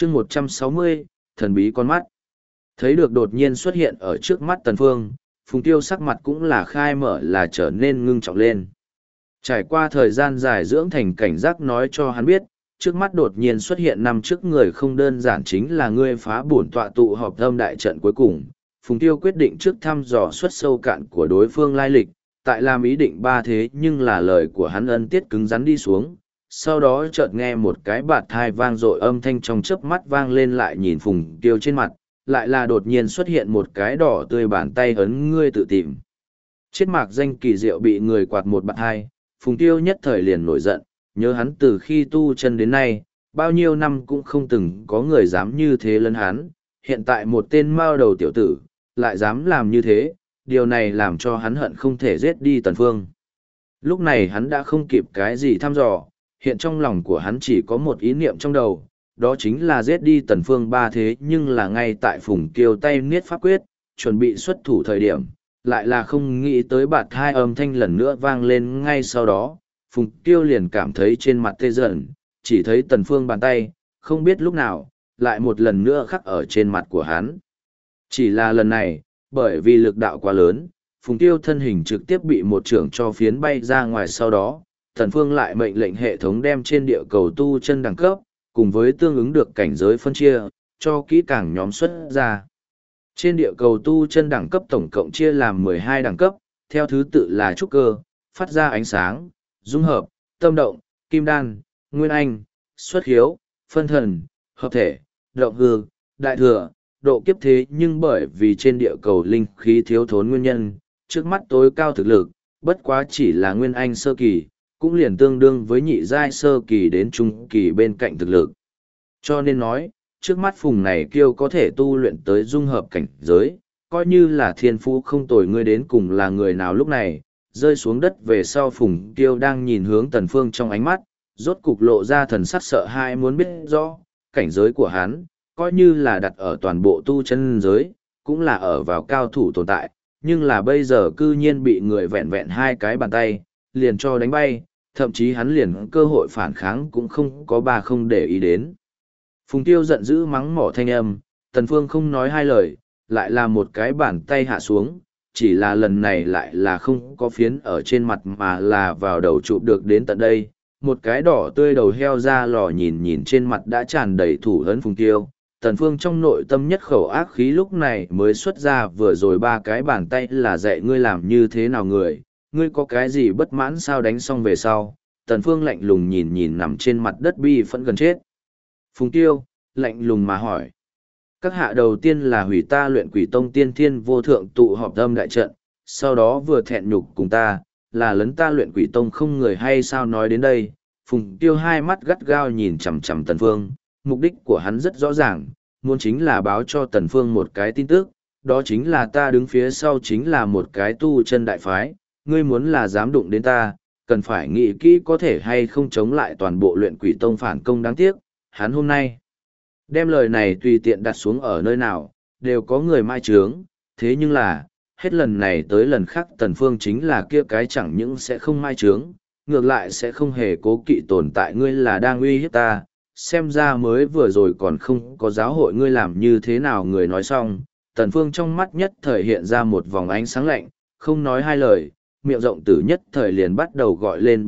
chương 160, thần bí con mắt. Thấy được đột nhiên xuất hiện ở trước mắt Tần Phương, Phùng Tiêu sắc mặt cũng là khai mở là trở nên ngưng trọng lên. Trải qua thời gian dài dưỡng thành cảnh giác nói cho hắn biết, trước mắt đột nhiên xuất hiện nằm trước người không đơn giản chính là ngươi phá bổn tọa tụ họp âm đại trận cuối cùng. Phùng Tiêu quyết định trước thăm dò xuất sâu cạn của đối phương lai lịch, tại làm ý định ba thế nhưng là lời của hắn ân tiết cứng rắn đi xuống. Sau đó chợt nghe một cái bạt thai vang dội âm thanh trong chớp mắt vang lên lại nhìn Phùng Tiêu trên mặt, lại là đột nhiên xuất hiện một cái đỏ tươi bàn tay ấn ngươi tự tìm. Chết mạc danh kỳ diệu bị người quạt một bạt thai, Phùng Tiêu nhất thời liền nổi giận, nhớ hắn từ khi tu chân đến nay, bao nhiêu năm cũng không từng có người dám như thế lấn hắn, hiện tại một tên mao đầu tiểu tử, lại dám làm như thế, điều này làm cho hắn hận không thể giết đi Tần Phương. Lúc này hắn đã không kịp cái gì thăm dò, hiện trong lòng của hắn chỉ có một ý niệm trong đầu, đó chính là giết đi Tần Phương ba thế nhưng là ngay tại Phùng Kiêu tay niết pháp quyết, chuẩn bị xuất thủ thời điểm, lại là không nghĩ tới bạt hai âm thanh lần nữa vang lên ngay sau đó, Phùng Kiêu liền cảm thấy trên mặt tê dần, chỉ thấy Tần Phương bàn tay, không biết lúc nào, lại một lần nữa khắc ở trên mặt của hắn. Chỉ là lần này, bởi vì lực đạo quá lớn, Phùng Kiêu thân hình trực tiếp bị một trưởng cho phiến bay ra ngoài sau đó, Tần Phương lại mệnh lệnh hệ thống đem trên địa cầu tu chân đẳng cấp, cùng với tương ứng được cảnh giới phân chia, cho kỹ càng nhóm xuất ra. Trên địa cầu tu chân đẳng cấp tổng cộng chia làm 12 đẳng cấp, theo thứ tự là trúc cơ, phát ra ánh sáng, dung hợp, tâm động, kim đan, nguyên anh, xuất hiếu, phân thần, hợp thể, động hư, đại thừa, độ kiếp thế nhưng bởi vì trên địa cầu linh khí thiếu thốn nguyên nhân, trước mắt tối cao thực lực, bất quá chỉ là nguyên anh sơ kỳ, cũng liền tương đương với nhị giai sơ kỳ đến trung kỳ bên cạnh thực lực. Cho nên nói, trước mắt Phùng này Kiêu có thể tu luyện tới dung hợp cảnh giới, coi như là thiên phú không tồi ngươi đến cùng là người nào lúc này, rơi xuống đất về sau Phùng Kiêu đang nhìn hướng Tần Phương trong ánh mắt, rốt cục lộ ra thần sắc sợ hãi muốn biết rõ, cảnh giới của hắn, coi như là đặt ở toàn bộ tu chân giới, cũng là ở vào cao thủ tồn tại, nhưng là bây giờ cư nhiên bị người vẹn vẹn hai cái bàn tay, liền cho đánh bay, thậm chí hắn liền cơ hội phản kháng cũng không có bà không để ý đến. Phùng Tiêu giận dữ mắng mỏ thanh âm, Tần Phương không nói hai lời, lại là một cái bàn tay hạ xuống, chỉ là lần này lại là không có phiến ở trên mặt mà là vào đầu chụp được đến tận đây. Một cái đỏ tươi đầu heo ra lò nhìn nhìn trên mặt đã tràn đầy thủ ấn Phùng Tiêu. Tần Phương trong nội tâm nhất khẩu ác khí lúc này mới xuất ra vừa rồi ba cái bàn tay là dạy ngươi làm như thế nào người, ngươi có cái gì bất mãn sao đánh xong về sau. Tần Phương lạnh lùng nhìn nhìn nằm trên mặt đất bi phẫn gần chết. Phùng Tiêu, lạnh lùng mà hỏi. Các hạ đầu tiên là hủy ta luyện quỷ tông tiên thiên vô thượng tụ họp âm đại trận, sau đó vừa thẹn nhục cùng ta, là lấn ta luyện quỷ tông không người hay sao nói đến đây. Phùng Tiêu hai mắt gắt gao nhìn chằm chằm Tần Phương, mục đích của hắn rất rõ ràng, muốn chính là báo cho Tần Phương một cái tin tức, đó chính là ta đứng phía sau chính là một cái tu chân đại phái, ngươi muốn là dám đụng đến ta, cần phải nghĩ kỹ có thể hay không chống lại toàn bộ luyện quỷ tông phản công đáng tiếc, hắn hôm nay đem lời này tùy tiện đặt xuống ở nơi nào, đều có người mai trướng, thế nhưng là, hết lần này tới lần khác Tần Phương chính là kia cái chẳng những sẽ không mai trướng, ngược lại sẽ không hề cố kỵ tồn tại ngươi là đang uy hiếp ta, xem ra mới vừa rồi còn không có giáo hội ngươi làm như thế nào người nói xong, Tần Phương trong mắt nhất thời hiện ra một vòng ánh sáng lạnh, không nói hai lời, miệng rộng tử nhất thời liền bắt đầu gọi lên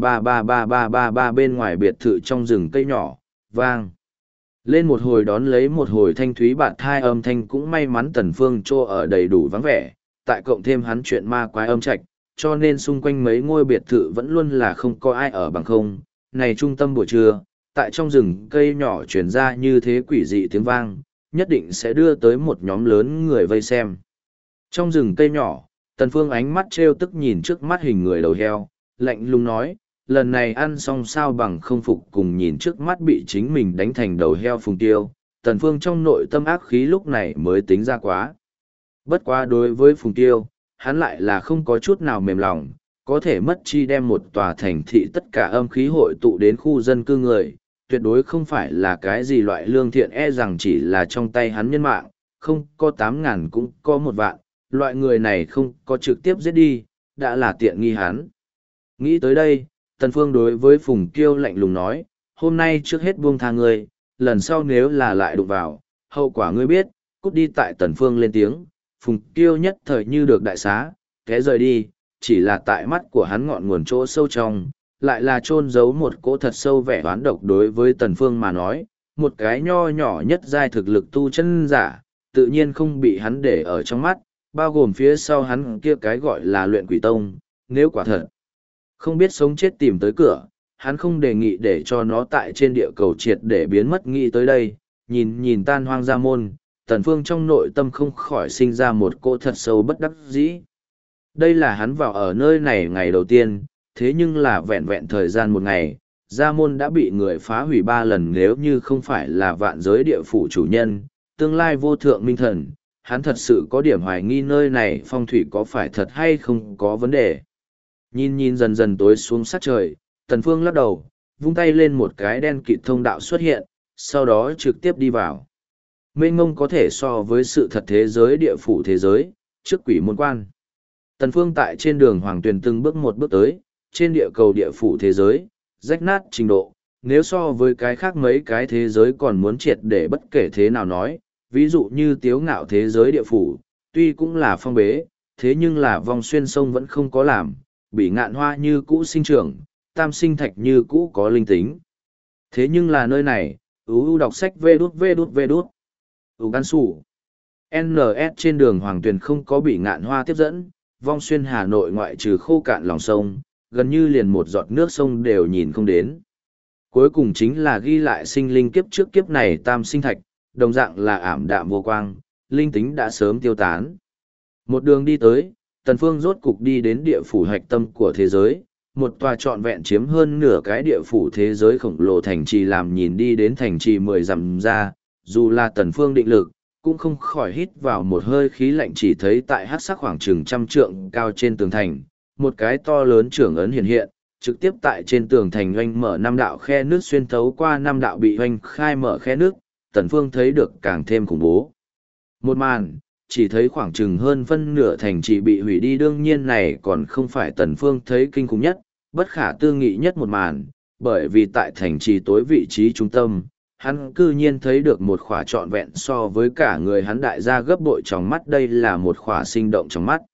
33333 bên ngoài biệt thự trong rừng cây nhỏ, vang. Lên một hồi đón lấy một hồi thanh thúy bạt thai âm thanh cũng may mắn Tần Phương trô ở đầy đủ vắng vẻ, tại cộng thêm hắn chuyện ma quái âm trạch, cho nên xung quanh mấy ngôi biệt thự vẫn luôn là không có ai ở bằng không. Này trung tâm buổi trưa, tại trong rừng cây nhỏ truyền ra như thế quỷ dị tiếng vang, nhất định sẽ đưa tới một nhóm lớn người vây xem. Trong rừng cây nhỏ, Tần Phương ánh mắt trêu tức nhìn trước mắt hình người đầu heo, lạnh lùng nói, lần này ăn xong sao bằng không phục cùng nhìn trước mắt bị chính mình đánh thành đầu heo Phùng Tiêu, Tần Phương trong nội tâm ác khí lúc này mới tính ra quá. Bất quá đối với Phùng Tiêu, hắn lại là không có chút nào mềm lòng, có thể mất chi đem một tòa thành thị tất cả âm khí hội tụ đến khu dân cư người, tuyệt đối không phải là cái gì loại lương thiện rằng chỉ là trong tay hắn nhân mạng, không có 8.000 cũng có 1 vạn, loại người này không có trực tiếp giết đi, đã là tiện nghi hắn. Nghĩ tới đây, Tần Phương đối với Phùng Kiêu lạnh lùng nói, hôm nay trước hết buông tha ngươi, lần sau nếu là lại đụng vào, hậu quả ngươi biết, cút đi. Tại Tần Phương lên tiếng, Phùng Tiêu nhất thời như được đại xá, té rời đi, chỉ là tại mắt của hắn ngọn nguồn chỗ sâu trong, lại là chôn giấu một cỗ thật sâu vẻ oán độc. Đối với Tần Phương mà nói, một cái nho nhỏ nhất giai thực lực tu chân giả, tự nhiên không bị hắn để ở trong mắt, bao gồm phía sau hắn kia cái gọi là luyện quỷ tông, nếu quả thật không biết sống chết tìm tới cửa, hắn không đề nghị để cho nó tại trên địa cầu triệt để biến mất. Nghĩ tới đây, nhìn nhìn tan hoang gia môn, Tần Phương trong nội tâm không khỏi sinh ra một cỗ thật sâu bất đắc dĩ. Đây là hắn vào ở nơi này ngày đầu tiên, thế nhưng là vẹn vẹn thời gian một ngày, gia môn đã bị người phá hủy 3 lần. Nếu như không phải là vạn giới địa phủ chủ nhân, tương lai vô thượng minh thần, hắn thật sự có điểm hoài nghi nơi này phong thủy có phải thật hay không có vấn đề. Nhìn nhìn dần dần tối xuống sát trời, Tần Phương lắc đầu, vung tay lên một cái đen kịt thông đạo xuất hiện, sau đó trực tiếp đi vào. Mênh mông có thể so với sự thật thế giới địa phủ thế giới, trước quỷ môn quan. Tần Phương tại trên đường Hoàng Tuyền từng bước một bước tới, trên địa cầu địa phủ thế giới, rách nát trình độ, nếu so với cái khác mấy cái thế giới còn muốn triệt để bất kể thế nào nói, ví dụ như tiếu ngạo thế giới địa phủ, tuy cũng là phong bế, thế nhưng là vòng xuyên sông vẫn không có làm, bị ngạn hoa như cũ sinh trưởng, tam sinh thạch như cũ có linh tính. Thế nhưng là nơi này, đọc sách vê đút. Gan sủ. NS trên đường Hoàng Tuyền không có bị ngạn hoa tiếp dẫn, vong xuyên Hà Nội ngoại trừ khô cạn lòng sông, gần như liền một giọt nước sông đều nhìn không đến. Cuối cùng chính là ghi lại sinh linh kiếp trước kiếp này tam sinh thạch, đồng dạng là ảm đạm vô quang, linh tính đã sớm tiêu tán. Một đường đi tới, Tần Phương rốt cục đi đến địa phủ hạch tâm của thế giới, một tòa trọn vẹn chiếm hơn nửa cái địa phủ thế giới khổng lồ thành trì. Làm nhìn đi đến thành trì 10 dặm ra, dù là Tần Phương định lực, cũng không khỏi hít vào một hơi khí lạnh. Chỉ thấy tại hắc sắc khoảng chừng 100 trượng cao trên tường thành, một cái to lớn trưởng ấn hiện hiện, trực tiếp tại trên tường thành oanh mở 5 đạo khe nước, xuyên thấu qua 5 đạo bị oanh khai mở khe nước. Tần Phương thấy được càng thêm khủng bố. Một màn, chỉ thấy khoảng chừng hơn phân nửa thành trì bị hủy đi. Đương nhiên này còn không phải Tần Phương thấy kinh khủng nhất, bất khả tư nghị nhất một màn, bởi vì tại thành trì tối vị trí trung tâm, hắn cư nhiên thấy được một khỏa trọn vẹn so với cả người hắn đại gia gấp bội trong mắt. Đây là một khỏa sinh động trong mắt.